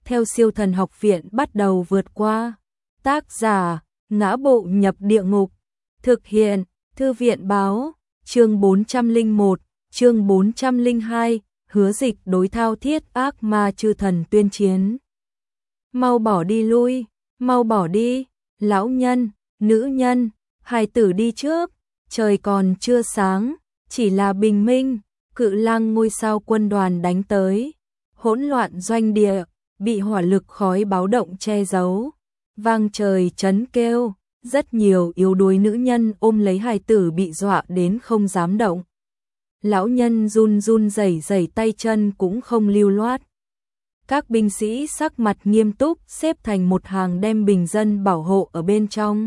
theo Siêu Thần Học Viện bắt đầu vượt qua. Tác giả: Ngã Bộ Nhập Địa Ngục. Thực hiện: Thư viện báo. Chương 401, chương 402, Hứa Dịch đối Thao Thiết ác ma chư thần tuyên chiến. Mau bỏ đi lui, mau bỏ đi, lão nhân, nữ nhân, hài tử đi trước, trời còn chưa sáng, chỉ là bình minh, Cự Lang ngôi sao quân đoàn đánh tới. Hỗn loạn doanh địa, bị hỏa lực khói báo động che giấu, vang trời chấn kêu, rất nhiều yếu đuối nữ nhân ôm lấy hài tử bị dọa đến không dám động. Lão nhân run run rẩy rẩy tay chân cũng không lưu loát. Các binh sĩ sắc mặt nghiêm túc xếp thành một hàng đem bình dân bảo hộ ở bên trong.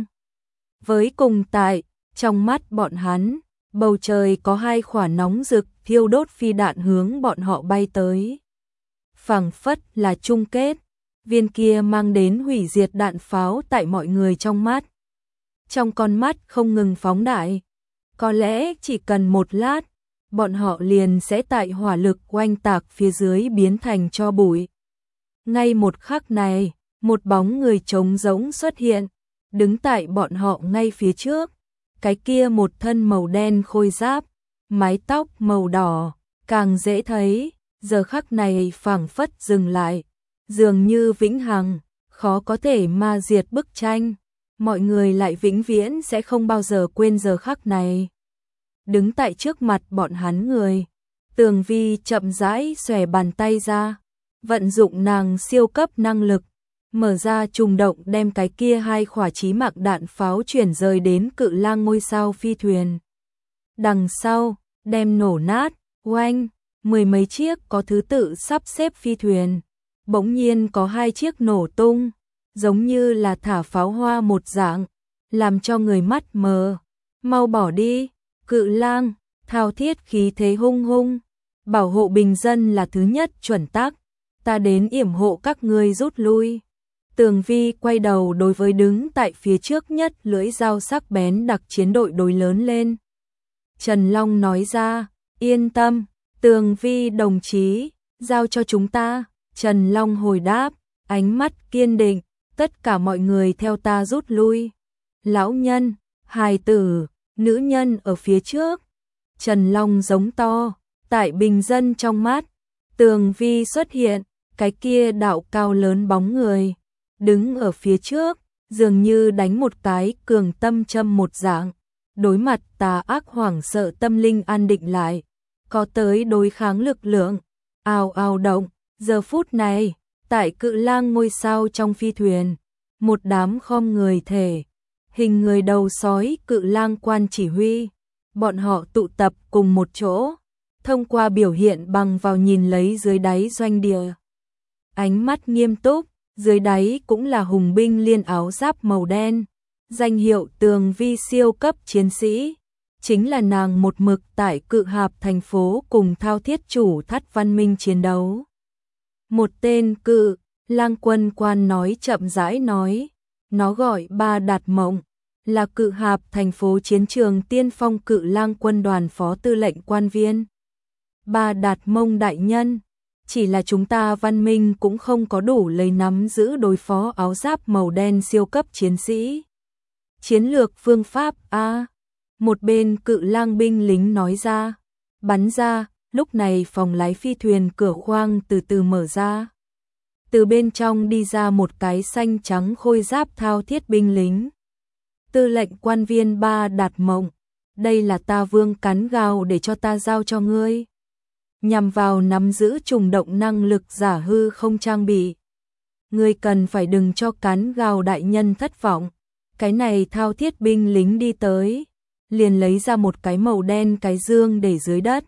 Với cùng tại, trong mắt bọn hắn, bầu trời có hai quả nóng rực thiêu đốt phi đạn hướng bọn họ bay tới. Phảng phất là chung kết, viên kia mang đến hủy diệt đạn pháo tại mọi người trong mắt. Trong con mắt không ngừng phóng đại, có lẽ chỉ cần một lát, bọn họ liền sẽ tại hỏa lực oanh tạc phía dưới biến thành tro bụi. Ngay một khắc này, một bóng người trống rỗng xuất hiện, đứng tại bọn họ ngay phía trước. Cái kia một thân màu đen khôi giáp, mái tóc màu đỏ, càng dễ thấy, giờ khắc này phảng phất dừng lại, dường như vĩnh hằng, khó có thể ma diệt bức tranh. Mọi người lại vĩnh viễn sẽ không bao giờ quên giờ khắc này. Đứng tại trước mặt bọn hắn người, Tường Vi chậm rãi xòe bàn tay ra, vận dụng nàng siêu cấp năng lực, mở ra trùng động đem cái kia hai quả chí mạng đạn pháo chuyển rời đến Cự Lang ngôi sao phi thuyền. Đằng sau, đem nổ nát, oanh, mười mấy chiếc có thứ tự sắp xếp phi thuyền. Bỗng nhiên có hai chiếc nổ tung, giống như là thả pháo hoa một dạng, làm cho người mắt mờ. Mau bỏ đi, Cự Lang, Thao Thiết khí thế hung hung. Bảo hộ bình dân là thứ nhất chuẩn tắc, ta đến yểm hộ các ngươi rút lui. Tường Vi quay đầu đối với đứng tại phía trước nhất lưỡi dao sắc bén đặc chiến đội đối lớn lên. Trần Long nói ra, yên tâm, Tường Vi đồng chí, giao cho chúng ta. Trần Long hồi đáp, ánh mắt kiên định, tất cả mọi người theo ta rút lui. Lão nhân, hài tử, nữ nhân ở phía trước. Trần Long giống to, tại bình dân trong mắt. Tường Vi xuất hiện, cái kia đạo cao lớn bóng người, đứng ở phía trước, dường như đánh một cái cường tâm châm một dạng. Đối mặt tà ác hoảng sợ tâm linh an định lại, có tới đối kháng lực lượng, ào ào động. Giờ phút này, tại Cự Lang ngôi sao trong phi thuyền, một đám khom người thể, hình người đầu sói Cự Lang quan chỉ huy, bọn họ tụ tập cùng một chỗ, thông qua biểu hiện bằng vào nhìn lấy dưới đáy doanh địa. Ánh mắt nghiêm túc, dưới đáy cũng là hùng binh liên áo giáp màu đen, danh hiệu Tường Vi siêu cấp chiến sĩ, chính là nàng một mực tại Cự Hạp thành phố cùng Thao Thiết chủ Thắt Văn Minh chiến đấu. Một tên Cự Lang quân quan nói chậm rãi nói, nó gọi Ba Đạt Mộng, là Cự Hạp thành phố chiến trường tiên phong Cự Lang quân đoàn phó tư lệnh quan viên. Ba Đạt Mông đại nhân, chỉ là chúng ta Văn Minh cũng không có đủ lấy nắm giữ đối phó áo giáp màu đen siêu cấp chiến sĩ. Chiến lược phương pháp A. Một bên Cự Lang binh lính nói ra, bắn ra. Lúc này phòng lái phi thuyền cửa khoang từ từ mở ra. Từ bên trong đi ra một cái xanh trắng khôi giáp Thao Thiết binh lính. Tư lệnh quan viên Ba Đạt Mộng, đây là ta Vương Cắn Gào để cho ta giao cho ngươi. Nhằm vào nắm giữ trùng động năng lực giả hư không trang bị. Ngươi cần phải đừng cho Cắn Gào đại nhân thất vọng. Cái này Thao Thiết binh lính đi tới, liền lấy ra một cái màu đen cái dương để dưới đất.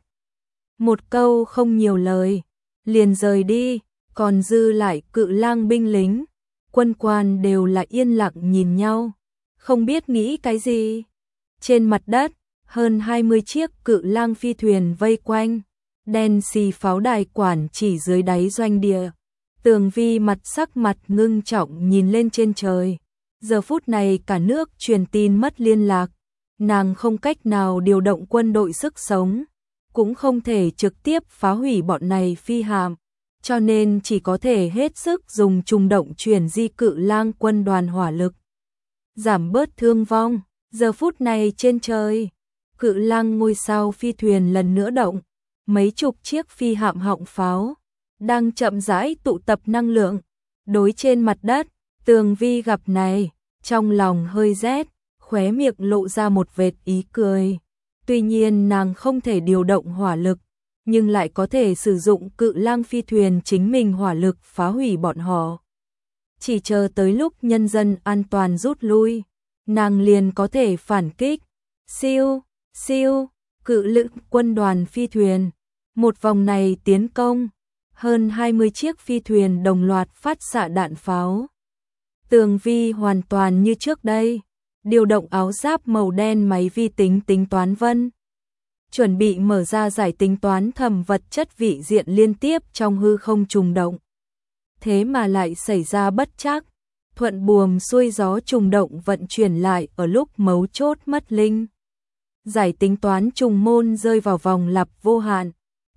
Một câu không nhiều lời, liền rời đi, còn dư lại Cự Lang binh lính, quân quan đều là yên lặng nhìn nhau, không biết nghĩ cái gì. Trên mặt đất, hơn 20 chiếc Cự Lang phi thuyền vây quanh, đen xì pháo đài quản chỉ dưới đáy doanh địa. Tường Vi sắc mặt ngưng trọng nhìn lên trên trời. Giờ phút này cả nước truyền tin mất liên lạc, nàng không cách nào điều động quân đội sức sống, cũng không thể trực tiếp phá hủy bọn này phi hạm, cho nên chỉ có thể hết sức dùng trùng động chuyển di Cự Lang quân đoàn hỏa lực, giảm bớt thương vong. Giờ phút này trên trời, Cự Lang ngôi sao phi thuyền lần nữa động, mấy chục chiếc phi hạm họng pháo đang chậm rãi tụ tập năng lượng đối trên mặt đất. Tường Vi gặp này, trong lòng hơi rét, khóe miệng lộ ra một vệt ý cười. Tuy nhiên nàng không thể điều động hỏa lực, nhưng lại có thể sử dụng Cự Lang phi thuyền chính mình hỏa lực phá hủy bọn họ. Chỉ chờ tới lúc nhân dân an toàn rút lui, nàng liền có thể phản kích. Siêu, siêu, Cự Lang quân đoàn phi thuyền. Một vòng này tiến công, hơn 20 chiếc phi thuyền đồng loạt phát xạ đạn pháo. Tường Vi hoàn toàn như trước đây, điều động áo giáp màu đen máy vi tính tính toán vân, chuẩn bị mở ra giải tính toán thẩm vật chất vị diện liên tiếp trong hư không trùng động. Thế mà lại xảy ra bất trắc, thuận buồm xuôi gió trùng động vận chuyển lại ở lúc mấu chốt mất linh. Giải tính toán trùng môn rơi vào vòng lặp vô hạn.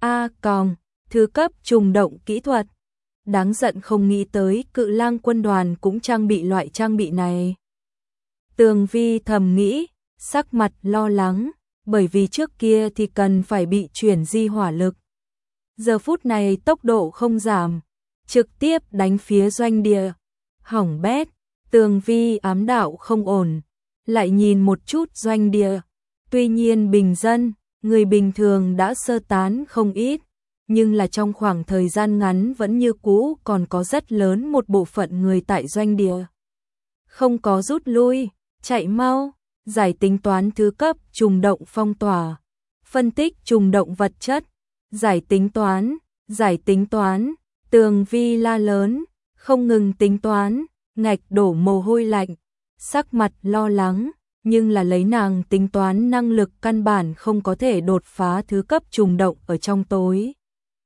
Thứ cấp trùng động kỹ thuật. Đáng giận không nghĩ tới Cự Lang quân đoàn cũng trang bị loại trang bị này. Tường Vi thầm nghĩ, sắc mặt lo lắng, bởi vì trước kia thì cần phải bị chuyển di hỏa lực. Giờ phút này tốc độ không giảm, trực tiếp đánh phía doanh địa. Hỏng bét, Tường Vi ám đạo không ổn, lại nhìn một chút doanh địa. Tuy nhiên bình dân, người bình thường đã sơ tán không ít, nhưng là trong khoảng thời gian ngắn vẫn như cũ còn có rất lớn một bộ phận người tại doanh địa. Không có rút lui, chạy mau, giải tính toán thứ cấp trùng động phong tỏa, phân tích trùng động vật chất, giải tính toán, Tường Vi la lớn, không ngừng tính toán, ngạch đổ mồ hôi lạnh, sắc mặt lo lắng, nhưng là lấy nàng tính toán năng lực căn bản không có thể đột phá thứ cấp trùng động ở trong tối.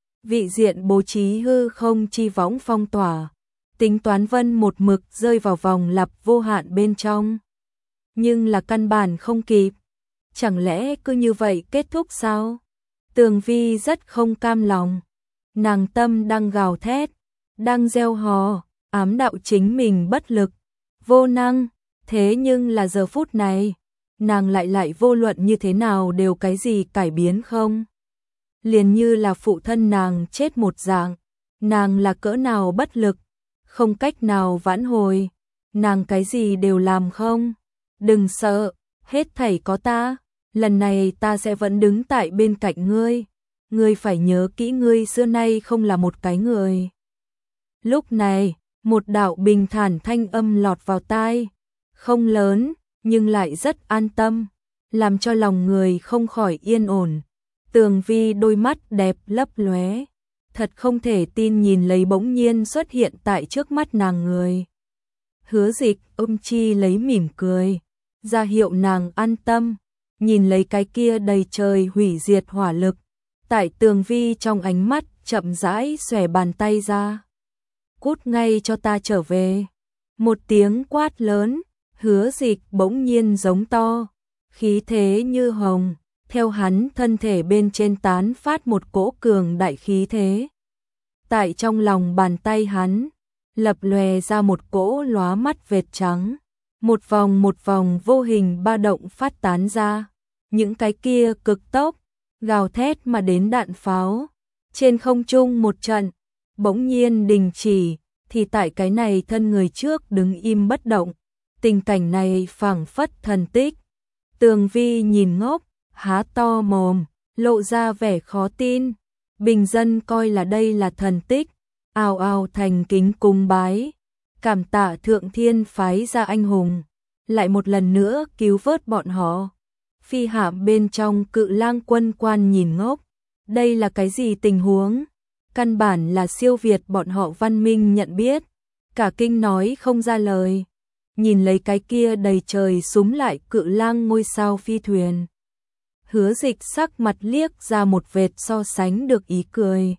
Vị diện bố trí hư không chi võng phong tỏa, tính toán vân một mực rơi vào vòng lặp vô hạn bên trong. Nhưng là căn bản không kịp, chẳng lẽ cứ như vậy kết thúc sao? Tường Vi rất không cam lòng, nàng tâm đang gào thét, đang gieo hò, ám đạo chính mình bất lực, vô năng. Thế nhưng là giờ phút này, nàng lại vô luận như thế nào đều cái gì cải biến không? Liền như là phụ thân nàng chết một dạng, nàng là cỡ nào bất lực, không cách nào vãn hồi, nàng cái gì đều làm không? Đừng sợ, hết thảy có ta, lần này ta sẽ vẫn đứng tại bên cạnh ngươi, ngươi phải nhớ kỹ ngươi xưa nay không là một cái người. Lúc này, một đạo bình thản thanh âm lọt vào tai. Không lớn, nhưng lại rất an tâm, làm cho lòng người không khỏi yên ổn. Tường Vi đôi mắt đẹp lấp lóe, thật không thể tin nhìn lấy bỗng nhiên xuất hiện tại trước mắt nàng người. Hứa Dịch chi lấy mỉm cười, ra hiệu nàng an tâm, nhìn lấy cái kia đầy trời hủy diệt hỏa lực. Tại Tường Vi trong ánh mắt chậm rãi xòe bàn tay ra. Cút ngay cho ta trở về. Một tiếng quát lớn. Hứa Dịch bỗng nhiên giống to, khí thế như hồng, theo hắn thân thể bên trên tán phát một cỗ cường đại khí thế. Tại trong lòng bàn tay hắn, lập lòe ra một cỗ lóa mắt vệt trắng, một vòng vô hình ba động phát tán ra. Những cái kia cực tốc, gào thét mà đến đạn pháo, trên không trung một trận, bỗng nhiên đình chỉ, thì tại cái này thân người trước đứng im bất động. Tình cảnh này phảng phất thần tích. Tường Vi nhìn ngốc, há to mồm, lộ ra vẻ khó tin. Bình dân coi là đây là thần tích, ào ào thành kính cung bái, cảm tạ thượng thiên phái ra anh hùng, lại một lần nữa cứu vớt bọn họ. Phi hạm bên trong Cự Lang quân quan nhìn ngốc, đây là cái gì tình huống? Căn bản là siêu việt bọn họ văn minh nhận biết, cả kinh nói không ra lời. Nhìn lấy cái kia đầy trời súng lại Cự Lang ngôi sao phi thuyền. Hứa Dịch sắc mặt liếc ra một vệt so sánh được ý cười.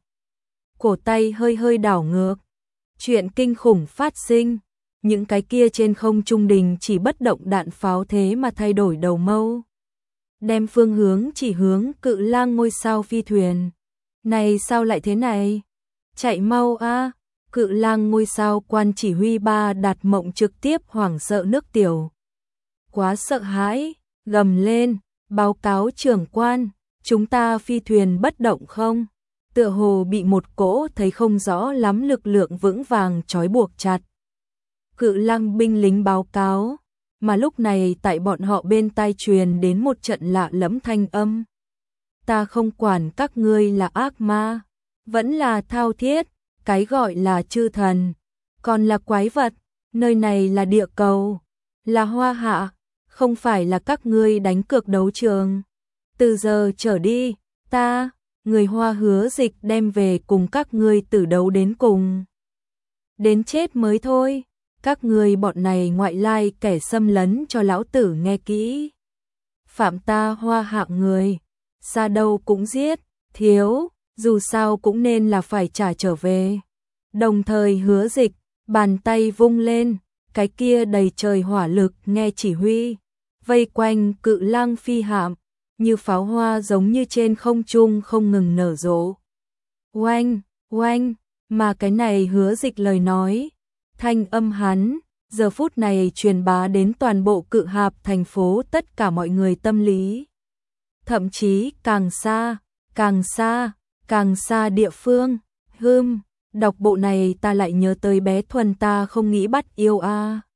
Cổ tay hơi đảo ngược. Chuyện kinh khủng phát sinh. Những cái kia trên không trung đình chỉ bất động đạn pháo thế mà thay đổi đầu mâu. Đem phương hướng chỉ hướng Cự Lang ngôi sao phi thuyền. Này sao lại thế này? chạy mau a. Cự lang ngôi sao quan chỉ huy Ba Đạt Mộng trực tiếp hoảng sợ nước tiểu. Quá sợ hãi, gầm lên, báo cáo trưởng quan, chúng ta phi thuyền bất động không? Tựa hồ bị một cỗ thấy không rõ lắm lực lượng vững vàng trói buộc chặt. Cự lang binh lính báo cáo, mà lúc này tại bọn họ bên tai truyền đến một trận lạ lẫm thanh âm. Ta không quản các ngươi là ác ma, vẫn là thao thiết, cái gọi là chư thần, còn là quái vật, nơi này là địa cầu, là Hoa Hạ, không phải là các ngươi đánh cược đấu trường. Từ giờ trở đi, ta, người Hoa Hứa Dịch đem về cùng các ngươi tử đấu đến cùng. Đến chết mới thôi, các ngươi bọn này ngoại lai kẻ xâm lấn cho lão tử nghe kỹ. Phạm ta Hoa Hạ người, xa đâu cũng giết, thiếu, dù sao cũng nên là phải trả trở về. Đồng thời Hứa Dịch, bàn tay vung lên, cái kia đầy trời hỏa lực nghe chỉ huy, vây quanh cự lang phi hạm, như pháo hoa giống như trên không trung không ngừng nở rộ. Oanh, oanh, mà cái này Hứa Dịch lời nói, thanh âm hắn, giờ phút này truyền bá đến toàn bộ Cự Hạp thành phố tất cả mọi người tâm lý. Thậm chí càng xa, càng xa, càng xa địa phương, đọc bộ này ta lại nhớ tới bé Thuần ta không nghĩ bắt yêu a.